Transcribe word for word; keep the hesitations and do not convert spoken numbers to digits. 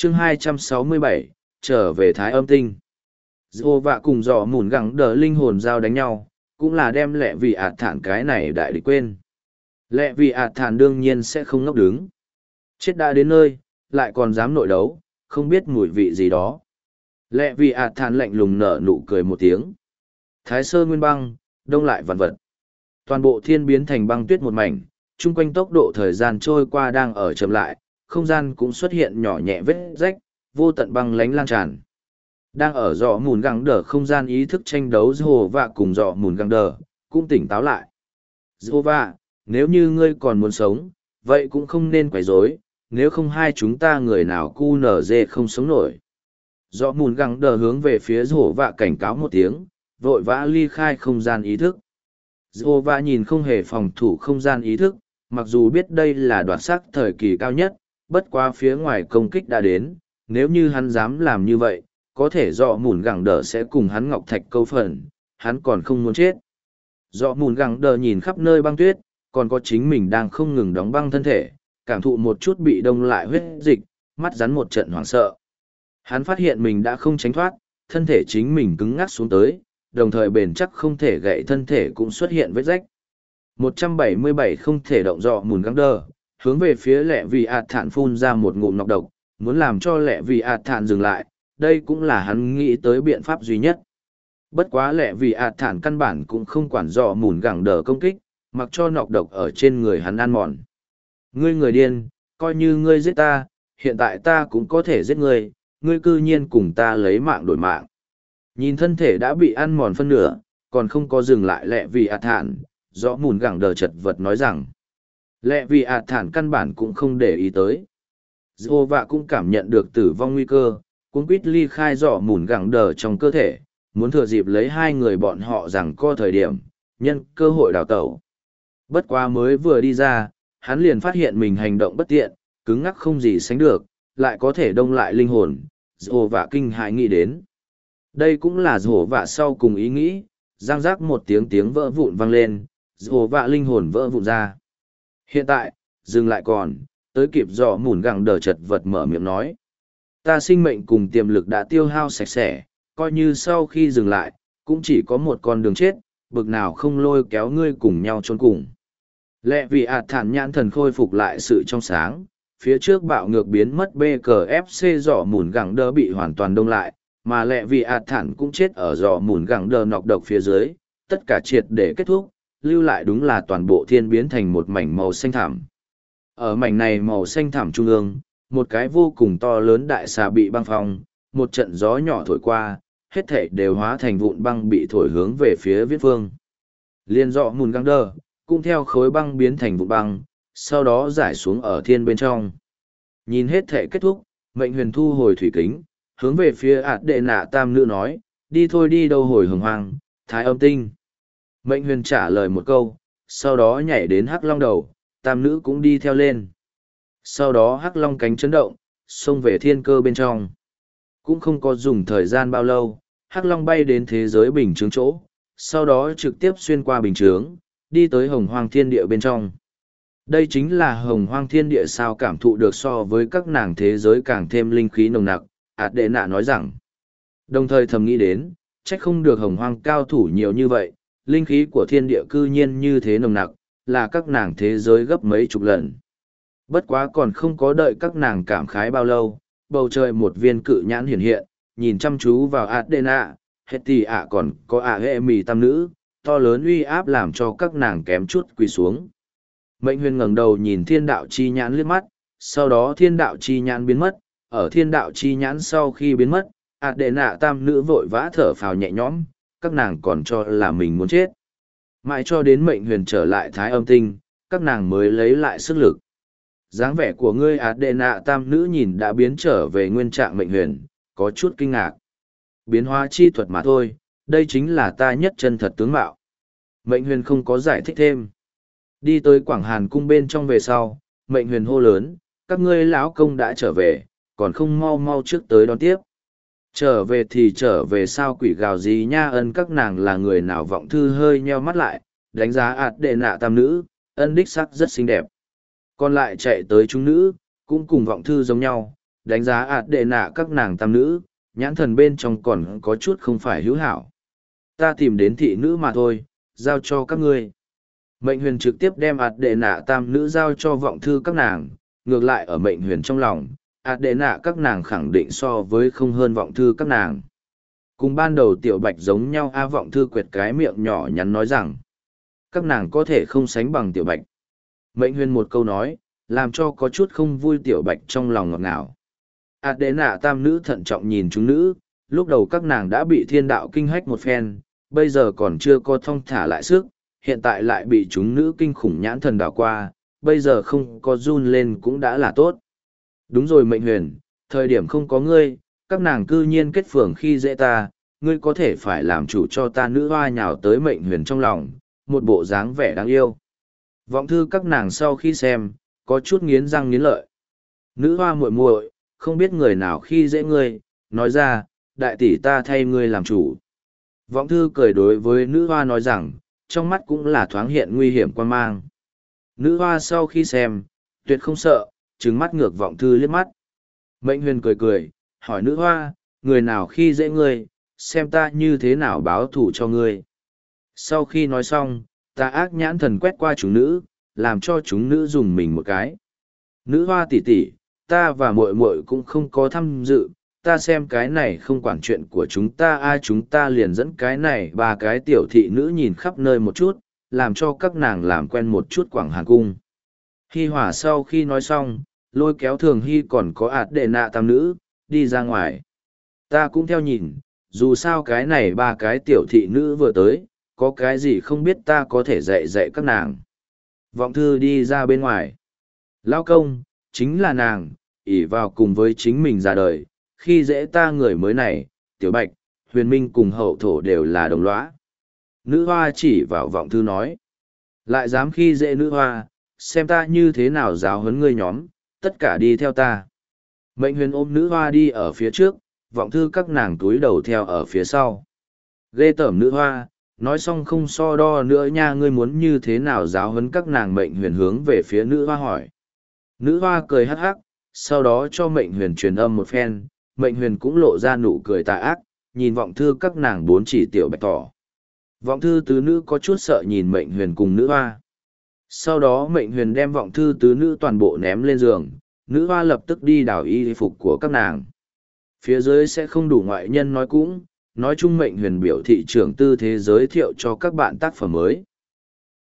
chương hai trăm sáu mươi bảy, trở về Thái Âm Tinh. Dô vạ cùng dọ mùn gắng đờ linh hồn giao đánh nhau, cũng là đem lẹ vì ạt thản cái này đại địch quên. Lẹ vì ạt thản đương nhiên sẽ không ngốc đứng. Chết đã đến nơi, lại còn dám nội đấu, không biết mùi vị gì đó. Lẹ vì ạt thản lạnh lùng nở nụ cười một tiếng. Thái sơ nguyên băng, đông lại vạn vật. Toàn bộ thiên biến thành băng tuyết một mảnh, chung quanh tốc độ thời gian trôi qua đang ở chậm lại, không gian cũng xuất hiện nhỏ nhẹ vết rách, vô tận băng lánh lan tràn. Đang ở dọ mùn găng đờ không gian ý thức tranh đấu Dô vạ cùng dọ mùn găng đờ, cũng tỉnh táo lại. Dô vạ, nếu như ngươi còn muốn sống, vậy cũng không nên quấy rối, nếu không hai chúng ta người nào cu nở dê không sống nổi. Dọ mùn găng đờ hướng về phía Dô vạ cảnh cáo một tiếng, vội vã ly khai không gian ý thức. Dô vạ nhìn không hề phòng thủ không gian ý thức, mặc dù biết đây là đoạt sắc thời kỳ cao nhất, bất quá phía ngoài công kích đã đến, nếu như hắn dám làm như vậy, có thể dọ mùn gẳng đờ sẽ cùng hắn ngọc thạch câu phần, hắn còn không muốn chết. Dọ mùn gẳng đờ nhìn khắp nơi băng tuyết, còn có chính mình đang không ngừng đóng băng thân thể, cảm thụ một chút bị đông lại huyết dịch, mắt rắn một trận hoảng sợ. Hắn phát hiện mình đã không tránh thoát, thân thể chính mình cứng ngắc xuống tới, đồng thời bền chắc không thể gãy thân thể cũng xuất hiện vết rách. một trăm bảy mươi bảy không thể động dọ mùn găng đờ, hướng về phía lẹ vì ạt thản phun ra một ngụm nọc độc, muốn làm cho lẹ vì ạt thản dừng lại, đây cũng là hắn nghĩ tới biện pháp duy nhất. Bất quá lẹ vì ạt thản căn bản cũng không quản dọ mùn gẳng đờ công kích, mặc cho nọc độc ở trên người hắn ăn mòn. Ngươi người điên, coi như ngươi giết ta, hiện tại ta cũng có thể giết ngươi, ngươi cư nhiên cùng ta lấy mạng đổi mạng. Nhìn thân thể đã bị ăn mòn phân nửa, còn không có dừng lại lẹ vì ạt thản, dọ mùn gẳng đờ chật vật nói rằng. Lẹ vì ạt thản căn bản cũng không để ý tới. Dô vạ cũng cảm nhận được tử vong nguy cơ, cuống quýt ly khai dọ mùn gẳng đờ trong cơ thể, muốn thừa dịp lấy hai người bọn họ rằng co thời điểm, nhân cơ hội đào tẩu. Bất quá mới vừa đi ra, hắn liền phát hiện mình hành động bất tiện, cứng ngắc không gì sánh được, lại có thể đông lại linh hồn, dô vạ kinh hãi nghĩ đến. Đây cũng là dô vạ sau cùng ý nghĩ, giang giác một tiếng tiếng vỡ vụn vang lên, dô vạ linh hồn vỡ vụn ra. Hiện tại, dừng lại còn, tới kịp dọ mùn gẳng đờ chật vật mở miệng nói. Ta sinh mệnh cùng tiềm lực đã tiêu hao sạch sẽ, coi như sau khi dừng lại, cũng chỉ có một con đường chết, bực nào không lôi kéo ngươi cùng nhau trốn cùng. Lẹ vì ạt thản nhãn thần khôi phục lại sự trong sáng, phía trước bạo ngược biến mất bê cờ ép xê dọ mùn gẳng đờ bị hoàn toàn đông lại, mà lẹ vì ạt thản cũng chết ở dọ mùn gẳng đờ nọc độc phía dưới, tất cả triệt để kết thúc, lưu lại đúng là toàn bộ thiên biến thành một mảnh màu xanh thảm. Ở mảnh này màu xanh thảm trung ương, một cái vô cùng to lớn đại xà bị băng phong, một trận gió nhỏ thổi qua, hết thảy đều hóa thành vụn băng bị thổi hướng về phía viết phương. Liên dọ mùn găng đờ, cũng theo khối băng biến thành vụn băng, sau đó giải xuống ở thiên bên trong. Nhìn hết thảy kết thúc, mệnh huyền thu hồi thủy kính, hướng về phía ạt đệ nạ tam nữ nói, đi thôi đi đâu hồi hồng hoang, Thái Âm Tinh. Mệnh huyền trả lời một câu, sau đó nhảy đến hắc long đầu, tam nữ cũng đi theo lên. Sau đó hắc long cánh chấn động, xông về thiên cơ bên trong. Cũng không có dùng thời gian bao lâu, hắc long bay đến thế giới bình chướng chỗ, sau đó trực tiếp xuyên qua bình chướng, đi tới hồng hoang thiên địa bên trong. Đây chính là hồng hoang thiên địa sao cảm thụ được so với các nàng thế giới càng thêm linh khí nồng nặc, ạt đệ nạ nói rằng. Đồng thời thầm nghĩ đến, trách không được hồng hoang cao thủ nhiều như vậy, linh khí của thiên địa cư nhiên như thế nồng nặc, là các nàng thế giới gấp mấy chục lần. Bất quá còn không có đợi các nàng cảm khái bao lâu, bầu trời một viên cự nhãn hiển hiện, nhìn chăm chú vào Adena, hết thì ạ còn có ạ hệ mì tam nữ, to lớn uy áp làm cho các nàng kém chút quỳ xuống. Mệnh huyền ngẩng đầu nhìn thiên đạo chi nhãn liếc mắt, sau đó thiên đạo chi nhãn biến mất, ở thiên đạo chi nhãn sau khi biến mất, Adena tam nữ vội vã thở phào nhẹ nhõm, các nàng còn cho là mình muốn chết. Mãi cho đến mệnh huyền trở lại Thái Âm Tinh, các nàng mới lấy lại sức lực. Dáng vẻ của ngươi Adena tam nữ nhìn đã biến trở về nguyên trạng mệnh huyền, có chút kinh ngạc. Biến hóa chi thuật mà thôi, đây chính là ta nhất chân thật tướng mạo. Mệnh huyền không có giải thích thêm. Đi tới Quảng Hàn cung bên trong về sau, mệnh huyền hô lớn, các ngươi lão công đã trở về, còn không mau mau trước tới đón tiếp. Trở về thì trở về sao quỷ gào gì nha, ân các nàng là người nào? Vọng thư hơi nheo mắt lại, đánh giá ạt đệ nạ tam nữ, ân đích sắc rất xinh đẹp. Còn lại chạy tới chúng nữ, cũng cùng vọng thư giống nhau, đánh giá ạt đệ nạ các nàng tam nữ, nhãn thần bên trong còn có chút không phải hữu hảo. Ta tìm đến thị nữ mà thôi, giao cho các ngươi. Mệnh huyền trực tiếp đem ạt đệ nạ tam nữ giao cho vọng thư các nàng, ngược lại ở mệnh huyền trong lòng, ạt đệ nạ các nàng khẳng định so với không hơn vọng thư các nàng. Cùng ban đầu tiểu bạch giống nhau, A vọng thư quệt cái miệng nhỏ nhắn nói rằng, các nàng có thể không sánh bằng tiểu bạch. Mệnh huyền một câu nói, làm cho có chút không vui tiểu bạch trong lòng ngọt ngào. ạt đệ nạ tam nữ thận trọng nhìn chúng nữ, lúc đầu các nàng đã bị thiên đạo kinh hách một phen, bây giờ còn chưa có thong thả lại sức, hiện tại lại bị chúng nữ kinh khủng nhãn thần đảo qua, bây giờ không có run lên cũng đã là tốt. Đúng rồi mệnh huyền, thời điểm không có ngươi, các nàng cư nhiên kết phường khi dễ ta, ngươi có thể phải làm chủ cho ta. Nữ hoa nhào tới mệnh huyền trong lòng, một bộ dáng vẻ đáng yêu. Vọng thư các nàng sau khi xem, có chút nghiến răng nghiến lợi. Nữ hoa muội muội, không biết người nào khi dễ ngươi, nói ra, đại tỷ ta thay ngươi làm chủ. Vọng thư cười đối với nữ hoa nói rằng, trong mắt cũng là thoáng hiện nguy hiểm quan mang. Nữ hoa sau khi xem, tuyệt không sợ, trừng mắt ngược vọng thư liếc mắt. Mệnh huyền cười cười, hỏi nữ hoa, người nào khi dễ ngươi, xem ta như thế nào báo thù cho ngươi. Sau khi nói xong, ta ác nhãn thần quét qua chúng nữ, làm cho chúng nữ dùng mình một cái. Nữ hoa tỷ tỷ, ta và muội muội cũng không có tham dự, ta xem cái này không quản chuyện của chúng ta, ai chúng ta liền dẫn cái này ba cái tiểu thị nữ nhìn khắp nơi một chút, làm cho các nàng làm quen một chút Quảng Hàn Cung. Hi Hỏa sau khi nói xong, lôi kéo Thường Hy còn có ạt đệ nạ tam nữ, đi ra ngoài. Ta cũng theo nhìn, dù sao cái này ba cái tiểu thị nữ vừa tới, có cái gì không biết ta có thể dạy dạy các nàng. Vọng thư đi ra bên ngoài. Lao công, chính là nàng, ỷ vào cùng với chính mình ra đời, khi dễ ta người mới này, tiểu bạch, huyền minh cùng hậu thổ đều là đồng lõa. Nữ hoa chỉ vào vọng thư nói. Lại dám khi dễ nữ hoa, xem ta như thế nào giáo huấn ngươi nhóm, tất cả đi theo ta. Mệnh huyền ôm nữ hoa đi ở phía trước, vọng thư các nàng túi đầu theo ở phía sau. Ghê tởm nữ hoa, nói xong không so đo nữa nha, ngươi muốn như thế nào giáo huấn các nàng. Mệnh huyền hướng về phía nữ hoa hỏi. Nữ hoa cười hắc hắc, sau đó cho mệnh huyền truyền âm một phen, mệnh huyền cũng lộ ra nụ cười tà ác, nhìn vọng thư các nàng bốn chỉ tiểu bạch tỏ. Vọng thư tứ nữ có chút sợ nhìn mệnh huyền cùng nữ hoa. Sau đó mệnh huyền đem vọng thư tứ nữ toàn bộ ném lên giường, nữ hoa lập tức đi đào y phục của các nàng. Phía dưới sẽ không đủ ngoại nhân nói cũng, nói chung mệnh huyền biểu thị trưởng tư thế giới thiệu cho các bạn tác phẩm mới.